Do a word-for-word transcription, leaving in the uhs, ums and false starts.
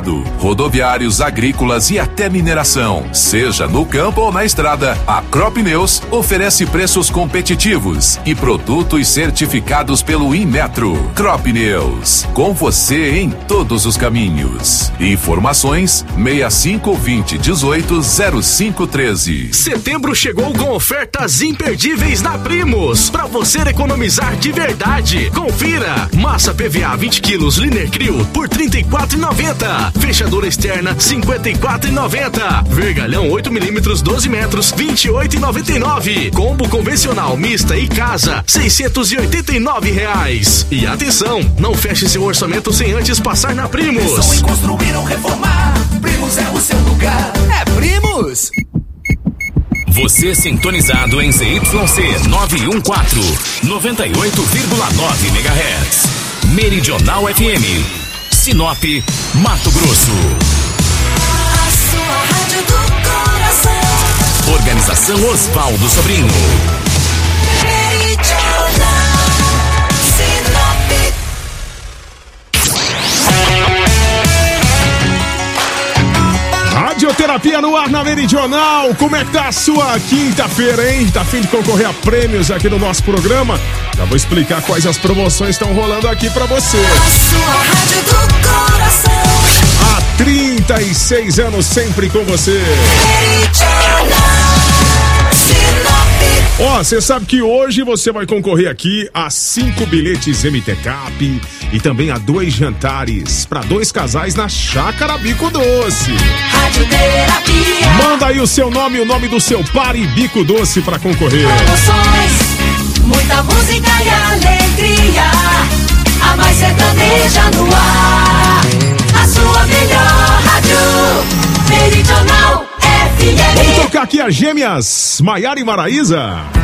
mercado, rodoviários, agrícolas e até mineração. Seja no campo ou na estrada, a Crop News oferece preços competitivos e produtos certificados pelo Inmetro. Crop News, com você em todos os caminhos. Informações seis cinco vinte, dezoito, zero cinco treze. Setembro chegou com ofertas imperdíveis na Primos, para você economizar de verdade. Confira: massa P V A vinte quilos Liner Crio por trinta e quatro reais e noventa centavos. Fechadura externa cinquenta e quatro reais e noventa centavos. Vergalhão oito milímetros doze metros vinte e oito reais e noventa e nove centavos. Combo convencional mista e casa seiscentos e oitenta e nove reais. E atenção, não feche seu orçamento sem antes passar na Primos. Pensou em construir ou reformar? Primos é o seu lugar. É Primos. Você sintonizado em Z Y C novecentos e quatorze, noventa e oito vírgula nove megahertz. Meridional F M, Sinop, Mato Grosso. A sua rádio do coração. Organização Osvaldo Sobrinho. Meridional, Sinop. Radioterapia no ar na Meridional. Como é que tá a sua quinta-feira, hein? Tá a fim de concorrer a prêmios aqui no nosso programa? Já vou explicar quais as promoções estão rolando aqui pra você. A sua rádio do coração. Há trinta e seis anos sempre com você. Meridional, Sinop. Ó, você sabe que hoje você vai concorrer aqui a cinco bilhetes M T Cap e também a dois jantares para dois casais na Chácara Bico Doce. Radioterapia. Manda aí o seu nome e o nome do seu par e Bico Doce para concorrer. Promoções, muita música e alegria. A mais sertaneja no ar. A sua melhor rádio. Meridional F M. Vamos tocar aqui as gêmeas Maiara e Maraísa.